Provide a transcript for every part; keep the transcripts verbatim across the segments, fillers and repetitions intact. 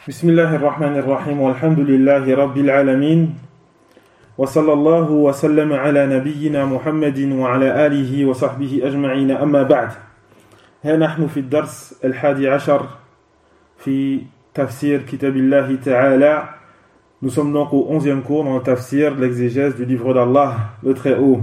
بسم الله الرحمن الرحيم والحمد لله رب العالمين وصلى الله وسلم على نبينا محمد وعلى آله وصحبه أجمعين أما بعد ها نحن في الدرس الحادي عشر في تفسير كتاب الله تعالى. Nous sommes donc au onzième cours dans le tafsir, l'exégèse du livre d'Allah, le Très-Haut.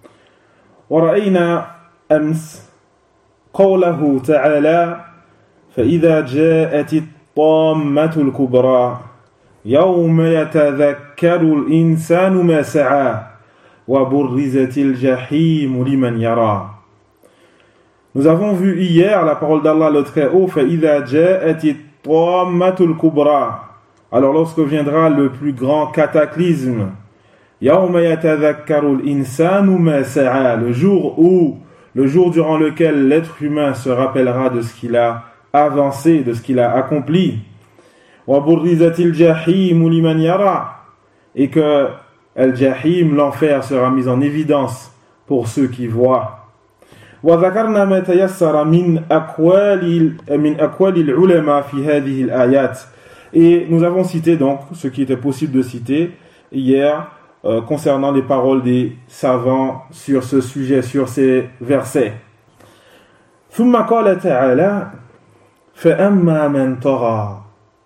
ورأينا أمس قوله تعالى فإذا جاءت الطامة الكبرى يوم يتذكر الإنسان ما سعى وبرزت الجحيم لمن يرى. Nous avons vu hier la parole d'Allah le Très-Haut فإذا جاءت الطامة الكبرى. Alors lorsque viendra le plus grand cataclysme, يوم يتذكر الإنسان ما سعى, le jour où, le jour durant lequel l'être humain se rappellera de ce qu'il a avancé, de ce qu'il a accompli, وبرزت الجحيم لمن يرى, et que al-jahim, l'enfer, sera mis en évidence pour ceux qui voient. وذكرنا ما تيسر من أقوال من أقوال العلماء في هذه الآيات. Et nous avons cité donc ce qui était possible de citer hier euh, concernant les paroles des savants sur ce sujet, sur ces versets. ثم قال تعالى فأما من طغى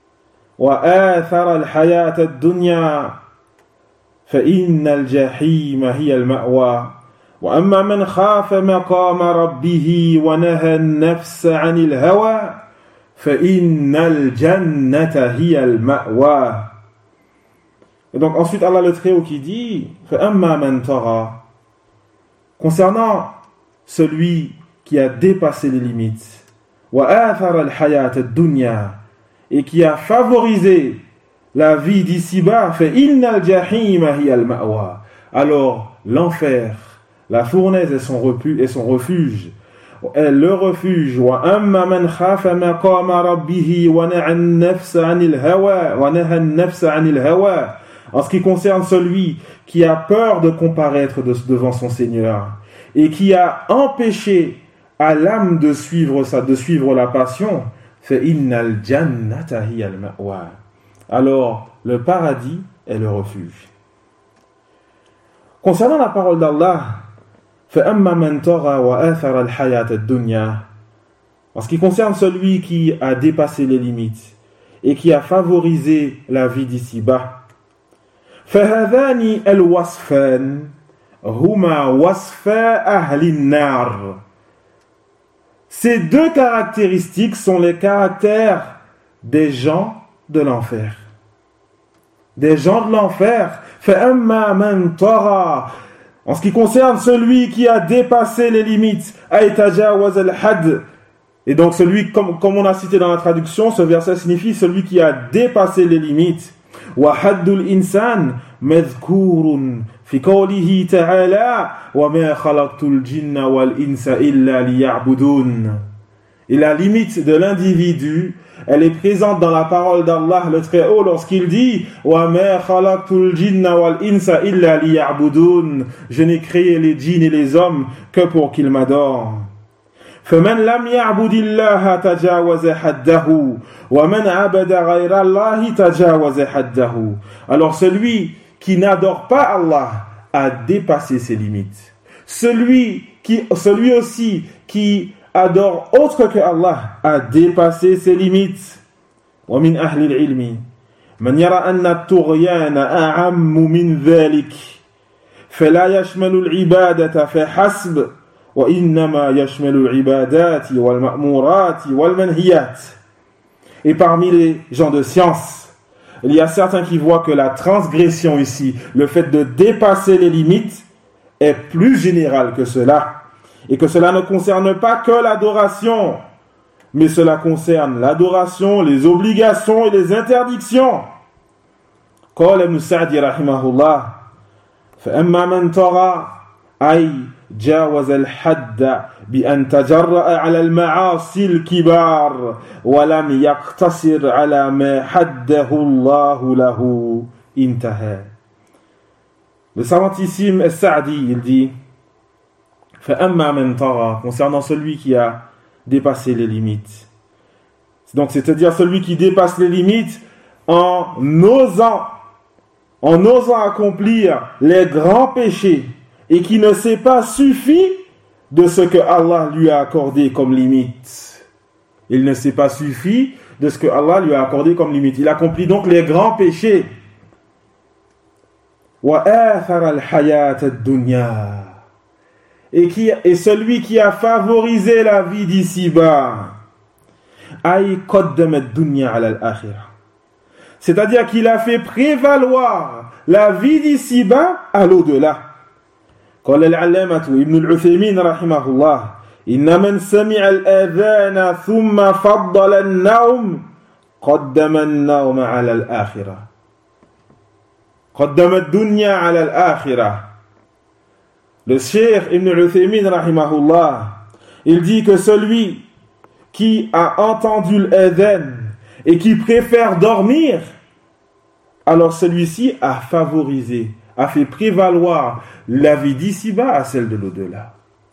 وآثر الحياة الدنيا فإن الجحيم هي المأوى وأما من خاف مقام ربه ونهى النفس عن الهوى فإن الجنة هي المأوى. Et donc ensuite Allah le Très-Haut qui dit فأما من طغى, concernant celui qui a dépassé les limites, وآثر الحياة الدنيا, et qui a favorisé la vie d'ici-bas, فإن الجحيم هي المأوى, alors l'enfer, la fournaise est son refuge, est son refuge. est le refuge. وَأَمَّا مَنْ خَافَ مَقَامَ رَبِّهِ وَنَهَى النَّفْسَ عَنِ الْهَوَى وَنَهَى النَّفْسَ عَنِ الْهَوَى. En ce qui concerne celui qui a peur de comparaître de, devant son Seigneur et qui a empêché à l'âme de suivre ça, de suivre la passion, فَإِنَّ الْجَنَّةَ هِيَ الْمَأْوَى, alors le paradis est le refuge. Concernant la parole d'Allah, فَأَمَّا مَنْ طَغَى وَآثَرَ الْحَيَاةَ الدُّنْيَا, en ce qui concerne celui qui a dépassé les limites et qui a favorisé la vie d'ici-bas, فَهَذَانِ الْوَصْفَانِ هُمَا وَصْفَا أَهْلِ النَّارِ. Ces deux caractéristiques sont les caractères des gens de l'enfer. Des gens de l'enfer. فَأَمَّا مَنْ طَغَى, en ce qui concerne celui qui a dépassé les limites, aytajawaz al-had, et donc celui, comme, comme on a cité dans la traduction, ce verset signifie celui qui a dépassé les limites. Wa haddul insan madhkurun fi qawlihi ta'ala wa ma khalaqtul jinna wal insa illa liya'budun. Et la limite de l'individu, elle est présente dans la parole d'Allah le Très-Haut lorsqu'il dit wa ma khalaqtul jinna wal insa illa liya'budun, je n'ai créé les djinns et les hommes que pour qu'ils m'adorent. فمن لم يعبد الله تجاوز حده ومن عبد غير الله تجاوز حده. Alors celui qui n'adore pas Allah a dépassé ses limites. Celui qui celui aussi qui adore autre que Allah a dépassé ses limites. ومن أهل العلم من يرى أن الطغيان أعم من ذلك فلا يشمل العبادة فحسب وإنما يشمل العبادات والمأمورات والمنهيات. Et parmi les gens de science, il y a certains qui voient que la transgression ici, le fait de dépasser les limites, est plus général que cela, et que cela ne concerne pas que l'adoration, mais cela concerne l'adoration, les obligations et les interdictions. قال ابن سعدي رحمه الله فأما من طغى أي جاوز الحد بأن تجرأ على المعاصي الكبار ولم يقتصر على ما حده الله له انتهى. Le savantissime As-Sa'di, il dit فأما من طغى, concernant celui qui a dépasser les limites. Donc, c'est-à-dire celui qui dépasse les limites en osant, en osant accomplir les grands péchés et qui ne s'est pas suffi de ce que Allah lui a accordé comme limite. Il ne s'est pas suffi de ce que Allah lui a accordé comme limite. Il accomplit donc les grands péchés. وَآثَرَ الْحَيَاةَ الدُّنْيَا et, qui, et celui qui a favorisé la vie d'ici-bas. أي قدم الدنيا على الآخرة. C'est-à-dire qu'il a fait prévaloir la vie d'ici-bas à l'au-delà. قال العلامة ابن العثيمين رحمه الله إن من سمع الأذان ثم فضل النوم قدم النوم على الآخرة قدم الدنيا على الآخرة. Le Cheikh Ibn al-Uthaymin rahimahullah, il dit que celui qui a entendu l'adhan et qui préfère dormir, alors celui-ci a favorisé, a fait prévaloir la vie d'ici-bas à celle de l'au-delà.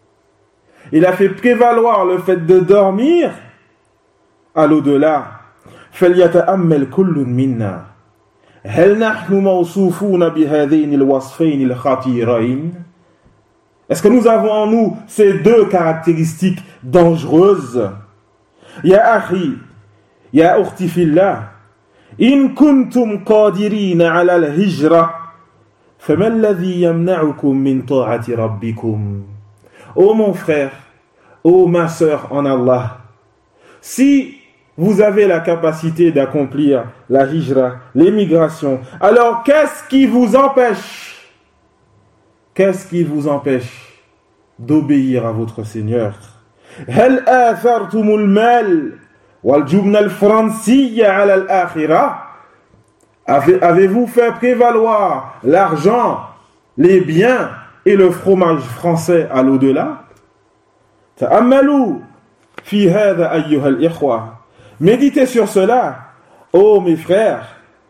Il a fait prévaloir le fait de dormir à l'au-delà. فَلْيَتَأَمَّلْ كُلٌّ مِنَّا هَلْ نَحْنُ مَوْصُوفُونَ بِهَذَيْنِ الْوَصْفَيْنِ الْخَطِيرَيْنِ. Est-ce que nous avons en nous ces deux caractéristiques dangereuses? يا أخي يا أختي في الله إن كنتم قادرين على الهجرة فما الذي يمنعكم من طاعة ربكم. Ô mon frère, ô ma sœur en Allah, si vous avez la capacité d'accomplir la hijra, l'émigration, alors qu'est-ce qui vous empêche Qu'est-ce qui vous empêche d'obéir à votre Seigneur? هل آثرتم المال والجبن الفرنسي على الآخرة. Avez-vous fait prévaloir l'argent, les biens et le fromage français à l'au-delà? تأملوا في هذا أيها الإخوة. Méditez sur cela, ô mes frères.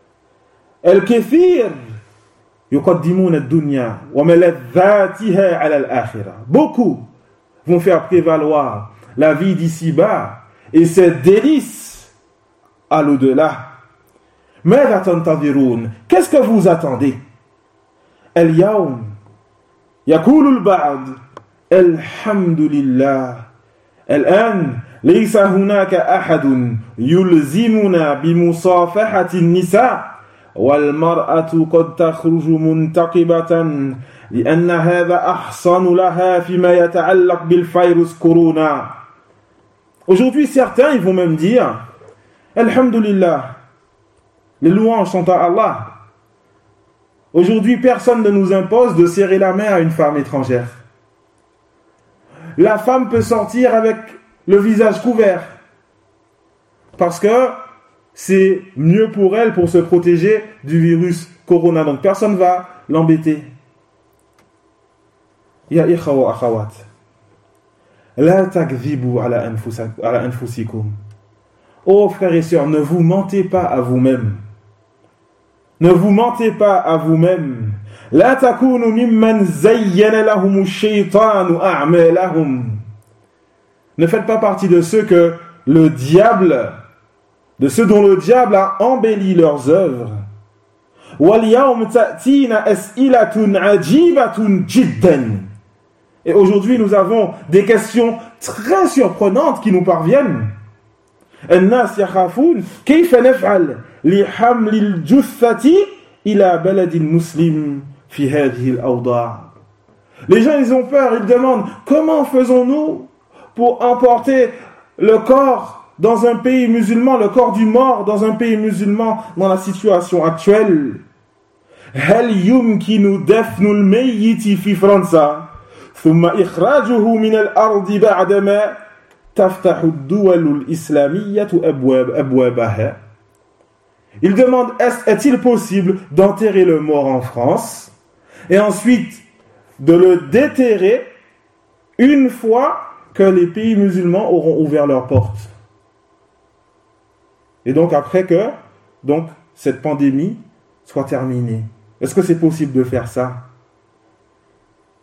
الكثير يقدمون الدنيا وملذاتها على الآخرة. Beaucoup vont faire prévaloir la vie d'ici-bas et ses délices à l'au-delà. ماذا تنتظرون. Qu'est-ce que vous attendez? اليوم يقول البعض الحمد لله الآن ليس هناك أحد يلزمنا بمصافحة النساء والمرأة قد تخرج منتقبة لأن هذا أحسن لها فيما يتعلق بالفيروس كورونا. Aujourd'hui, certains ils vont même dire Alhamdulillah, les louanges sont à Allah. Aujourd'hui, personne ne nous impose de serrer la main à une femme étrangère. La femme peut sortir avec le visage couvert parce que c'est mieux pour elle pour se protéger du virus corona. Donc personne ne va l'embêter. Ya ikha wa akhawat, la takdhibu ala anfusikum. Oh frères et sœurs, ne vous mentez pas à vous-même. Ne vous mentez pas à vous-même. La takunu mimman zayyana lahum ash-shaytanu a'malahum. Ne faites pas partie de ceux que le diable, de ceux dont le diable a embelli leurs œuvres. Wal yawm ta'tina as'ilatun 'ajibatun jiddan. Et aujourd'hui, nous avons des questions très surprenantes qui nous parviennent. الناس يخافون كيف نفعل لحمل الجثة إلى بلد مسلم في هذه الأوضاع. Les gens, ils ont peur, ils demandent comment faisons-nous pour emporter le corps dans un pays musulman, le corps du mort dans un pays musulman dans la situation actuelle. هل يمكن دفن الميت في فرنسا ثم إخراجه من الأرض بعدما تفتح الدول الإسلامية أبواب أبوابها. Il demande est, est-il possible d'enterrer le mort en France et ensuite de le déterrer une fois que les pays musulmans auront ouvert leurs portes. Et donc après que donc cette pandémie soit terminée. Est-ce que c'est possible de faire ça?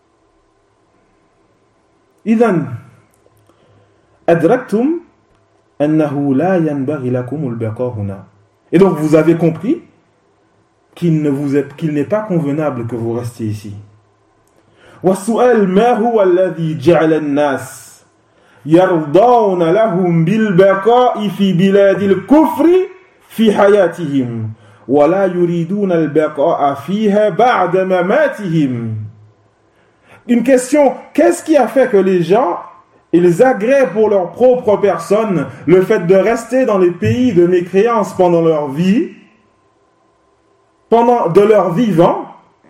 إذن أدركتم أنه لا ينبغي لكم البقاء هنا. Et donc vous avez compris qu'il ne vous est, qu'il n'est pas convenable que vous restiez ici. والسؤال ما هو الذي جعل الناس يرضون لهم بالبقاء في بلاد الكفر في حياتهم ولا يريدون البقاء فيها بعد مماتهم. Une question, qu'est-ce qui a fait que les gens, ils agréent pour leur propre personne le fait de rester dans les pays de mécréance pendant leur vie, pendant de leur vivant,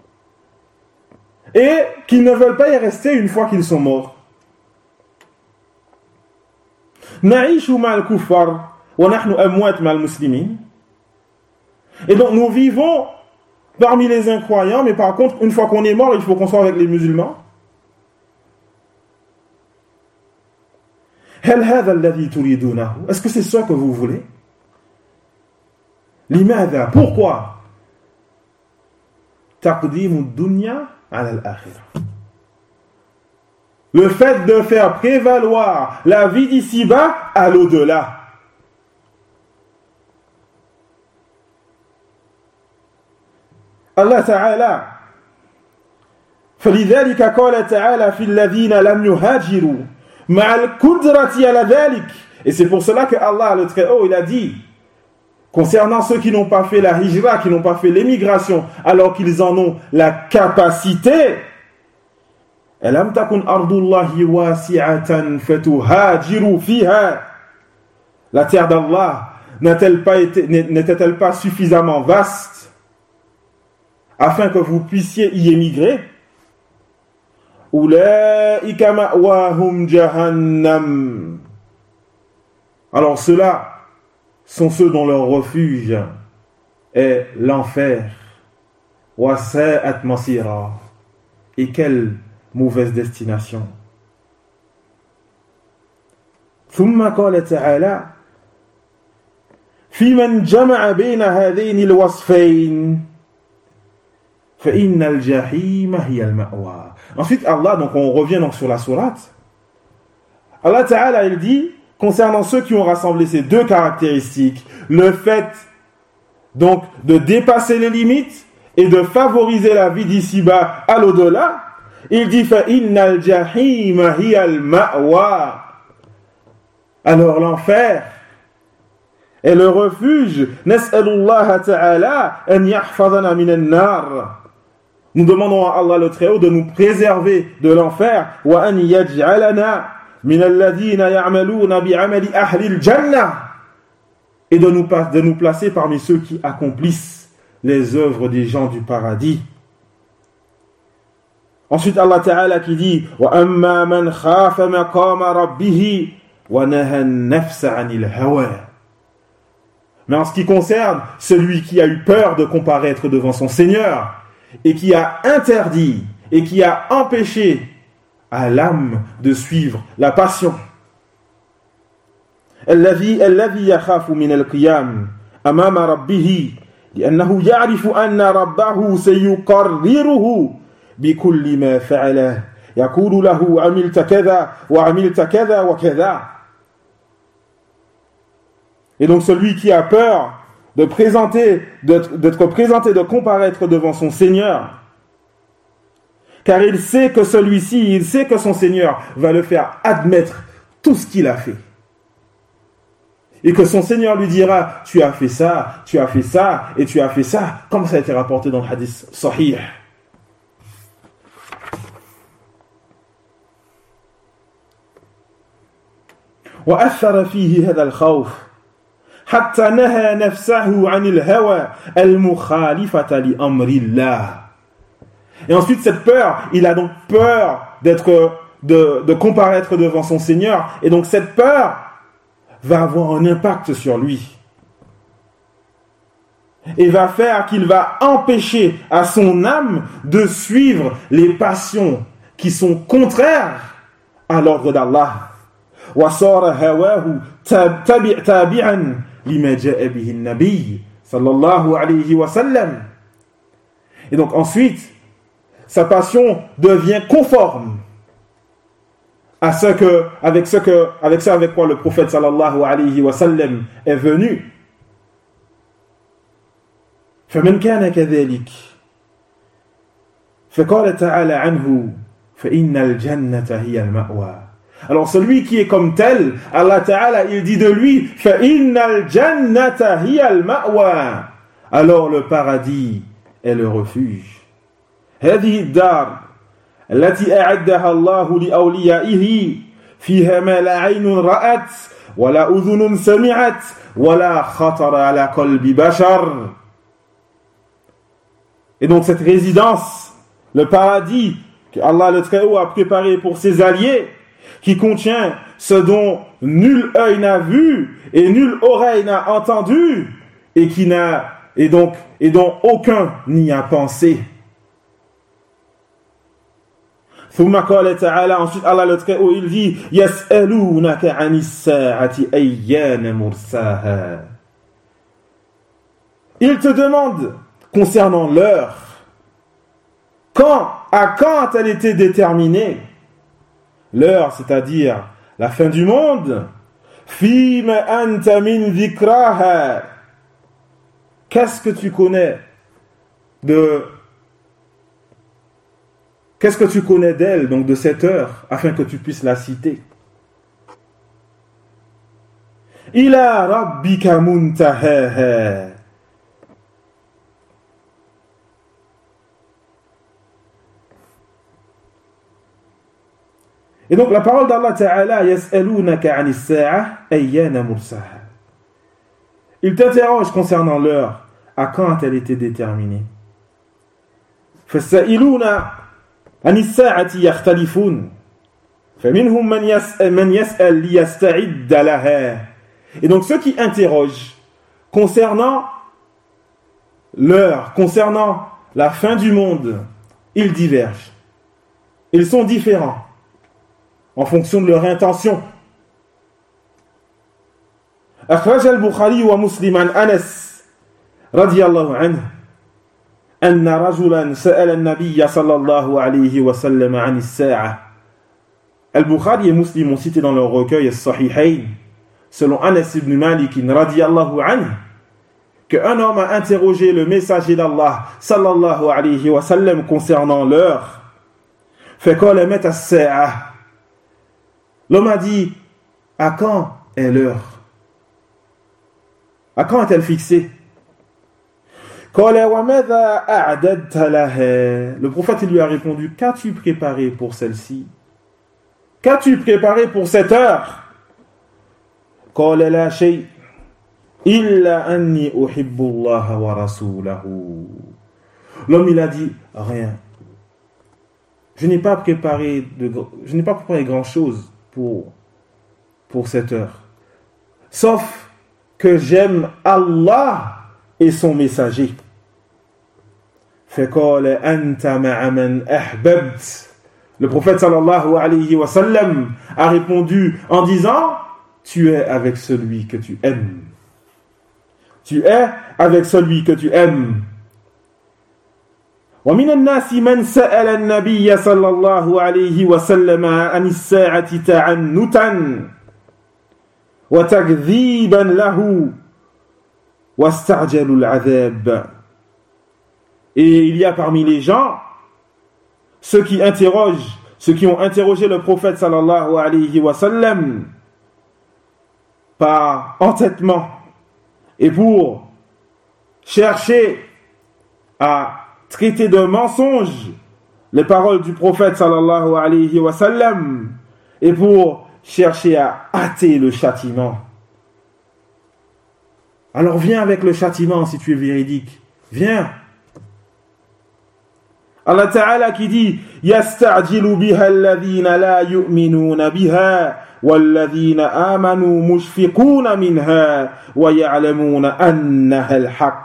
et qu'ils ne veulent pas y rester une fois qu'ils sont morts. نعيش مع الكفار ونحن أموات مع المسلمين. Et donc nous vivons parmi les incroyants, mais par contre, une fois qu'on est mort, il faut qu'on soit avec les musulmans. هل هذا الذي تريدونه? Est-ce que c'est ça que vous voulez? لماذا? Pourquoi? تقديم الدنيا على الآخرة. Le fait de faire prévaloir la vie d'ici-bas à l'au-delà. Allah Ta'ala فلذلك قال تعالى في الذين لم يهاجروا مع القدرة على ذلك. Et c'est pour cela que Allah le Très-Haut il a dit concernant ceux qui n'ont pas fait la hijra, qui n'ont pas fait l'émigration alors qu'ils en ont la capacité. ألم تكن أرض الله واسعة فتهاجروا فيها. La terre d'Allah n'a-t-elle pas été, n'était-elle pas suffisamment vaste afin que vous puissiez y émigrer? أولئك مأواهم جهنم. Alors ceux-là sont ceux dont leur refuge est l'enfer. وساءت مصيرا. Et quelle mauvaise destination. ثم قال تعالى في من جمع بين هذين الوصفين فإن الجحيم هي المأوى. Ensuite Allah, donc on revient donc sur la sourate. Allah Ta'ala il dit concernant ceux qui ont rassemblé ces deux caractéristiques, le fait donc de dépasser les limites et de favoriser la vie d'ici-bas à l'au-delà, il dit فَإِنَّ الْجَحِيمَ هِيَ الْمَأْوَى. Alors l'enfer est le refuge. نَسْأَلُ اللَّهَ تَعَالَى أَنْ يَحْفَظَنَا مِنَ النَّارِ. Nous demandons à Allah le Très-Haut de nous préserver de l'enfer. وَأَنْ يَجْعَلَنَا مِنَ الَّذِينَ يَعْمَلُونَ بِعَمَلِ أَهْلِ الْجَنَّةِ. Et de nous, de nous placer parmi ceux qui accomplissent les œuvres des gens du paradis. Ensuite Allah Ta'ala qui dit وَأَمَّا مَنْ خَافَ مَقَامَ رَبِّهِ وَنَهَى النَّفْسَ عَنِ الْهَوَى. Mais en ce qui concerne celui qui a eu peur de comparaître devant son Seigneur et qui a interdit et qui a empêché à l'âme de suivre la passion. الذي الذي يخاف من القيام أمام ربه لأنه يعرف أن ربه سيقرره بكل ما فعله يقول له عملت كذا وعملت كذا وكذا. Et donc celui qui a peur de présenter, d'être, d'être présenté, de comparaître devant son Seigneur, car il sait que celui-ci, il sait que son Seigneur va le faire admettre tout ce qu'il a fait. Et que son Seigneur lui dira, tu as fait ça, tu as fait ça, et tu as fait ça, comme ça a été rapporté dans le hadith sahih. وأثر فيه هذا الخوف حتى نهى نفسه عن الهوى المخالفة لأمر الله. Et ensuite cette peur, il a donc peur d'être, de, de comparaître devant son Seigneur, et donc cette peur va avoir un impact sur lui et va faire qu'il va empêcher à son âme de suivre les passions qui sont contraires à l'ordre d'Allah. وصار هواه تابعا لما جاء به النبي صلى الله عليه وسلم. Et donc ensuite sa passion devient conforme à ce que, avec ce que, avec ça avec quoi le prophète sallallahu alayhi wa sallam est venu. فمن كان كذلك فقال تعالى عنه فإن الجنة هي المأوى. Alors celui qui est comme tel, Allah Ta'ala, il dit de lui فإن الجنة هي المأوى. Alors le paradis est le refuge. هذه الدار التي أعدها الله لأوليائه فيها ما لا عين رأت ولا أذن سمعت ولا خطر على قلب بشر. Et donc cette résidence, le paradis que Allah le Très-Haut a préparé pour ses alliés, qui contient ce dont nul œil n'a vu et nulle oreille n'a entendu, et qui n'a et donc et dont aucun n'y a pensé. ثم قال تعالى, ensuite Allah le Très-Haut il dit يسألونك عن الساعة أيان مرساها. Il te demande concernant l'heure, quand, à quand elle était déterminée, l'heure, c'est-à-dire la fin du monde. Fima anta min dhikraha. Qu'est-ce que tu connais de Qu'est-ce que tu connais d'elle, donc de cette heure, afin que tu puisses la citer. Ila rabbika muntahaha. Et donc la parole d'Allah Ta'ala, yas'alunaka 'anis sa'a ayyana mursaha. Il t'interroge concernant l'heure, à quand elle était déterminée. Fasa'iluna 'anis sa'ati yakhtalifun. Faminhum man yas'al man yas'al liyasta'idda laha. Et donc ceux qui interrogent concernant l'heure, concernant la fin du monde, ils divergent. Ils sont différents en fonction de leur intention. أخرج البخاري ومسلم عن أنس رضي الله عنه أن رجلا سأل النبي صلى الله عليه وسلم عن الساعة. Al-Bukhari et Muslim ont cité dans leur recueil As-Sahihayn, selon Anas ibn Malik radiyallahu anhu, qu'un homme a interrogé le messager d'Allah sallallahu alayhi wa sallam concernant l'heure. فقال متى الساعة. L'homme a dit, à quand est l'heure? À quand est-elle fixée? Le prophète lui a répondu, qu'as-tu préparé pour celle-ci? Qu'as-tu préparé pour cette heure? L'homme il a dit, rien. Je n'ai pas préparé de, je n'ai pas préparé grand-chose pour, pour cette heure. Sauf que j'aime Allah et son messager. Le prophète sallallahu alayhi wa sallam a répondu en disant, tu es avec celui que tu aimes. Tu es avec celui que tu aimes. ومن الناس من سأل النبي صلى الله عليه وسلم عن الساعة تعنتا وتكذيبا له واستعجلوا العذاب. Et il y a parmi les gens ceux qui interrogent, ceux qui ont interrogé le prophète sallallahu alayhi wa sallam par entêtement et pour chercher à traiter de mensonges les paroles du prophète sallallahu alayhi wa sallam et pour chercher à hâter le châtiment. Alors viens avec le châtiment si tu es véridique. Viens. Allah Ta'ala qui dit yasta'jilu biha alladhina la yu'minuna biha walladhina amanu mushfiquna minha wa ya'lamuna annaha al-haqq.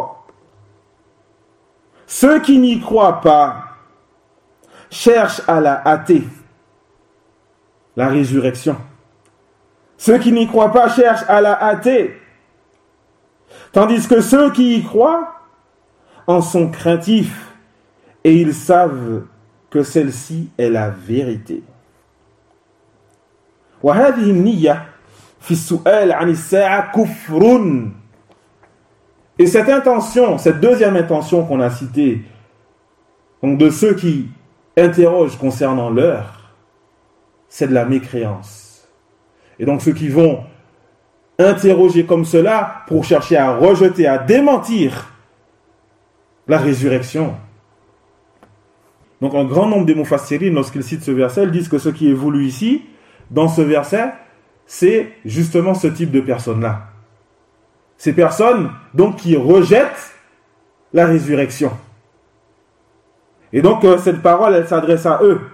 Ceux qui n'y croient pas cherchent à la hâter, la résurrection. Ceux qui n'y croient pas cherchent à la hâter, tandis que ceux qui y croient en sont craintifs et ils savent que celle-ci est la vérité. وهذه النية في السؤال عن الساعة كفر. Et cette intention, cette deuxième intention qu'on a citée, donc de ceux qui interrogent concernant l'heure, c'est de la mécréance. Et donc ceux qui vont interroger comme cela pour chercher à rejeter, à démentir la résurrection. Donc un grand nombre des mufassirin, lorsqu'ils citent ce verset, ils disent que ce qui est voulu ici, dans ce verset, c'est justement ce type de personnes-là. Ces personnes, donc, qui rejettent la résurrection. Et donc, euh, cette parole, elle s'adresse à eux.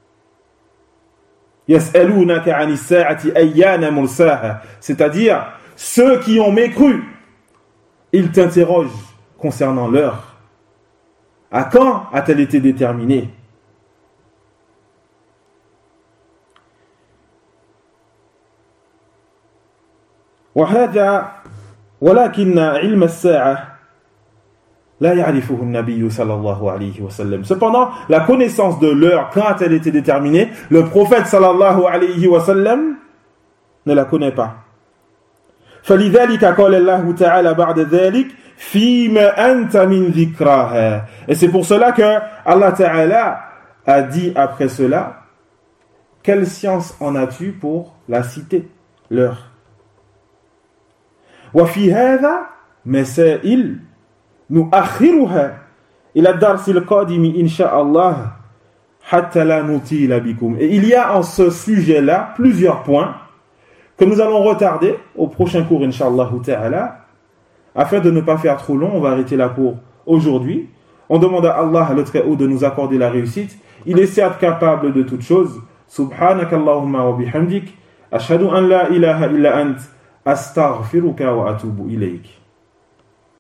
Yas'alunaka 'ani as-sa'ati ayyana mursaha, c'est-à-dire ceux qui ont mécru, ils t'interrogent concernant l'heure. À quand a-t-elle été déterminée? وهذا ولكن علم الساعة لا يعرفه النبي صلى الله عليه وسلم. Cependant, la connaissance de l'heure, quand a-t-elle été déterminée, le prophète sallallahu alayhi wa sallam ne la connaît pas. فلذلك قال الله تعالى بعد ذلك فيما أنت من ذكراها. Et c'est pour cela que Allah Ta'ala a dit après cela, quelle science en as-tu pour la citer, l'heure? وفي هذا مسائل نؤخرها إلى الدرس القادم إن شاء الله حتى لا نطيل بكم. Et il y a en ce sujet-là plusieurs points que nous allons retarder au prochain cours Inch'Allah Ta'ala. Afin de ne pas faire trop long, on va arrêter là pour aujourd'hui. On demande à Allah le Très-Haut de nous accorder la réussite. Il est certes capable de toutes choses. Subhanakallahumma wa bihamdik ashhadu an la ilaha illa ant astaghfiruka wa atubu ilayk.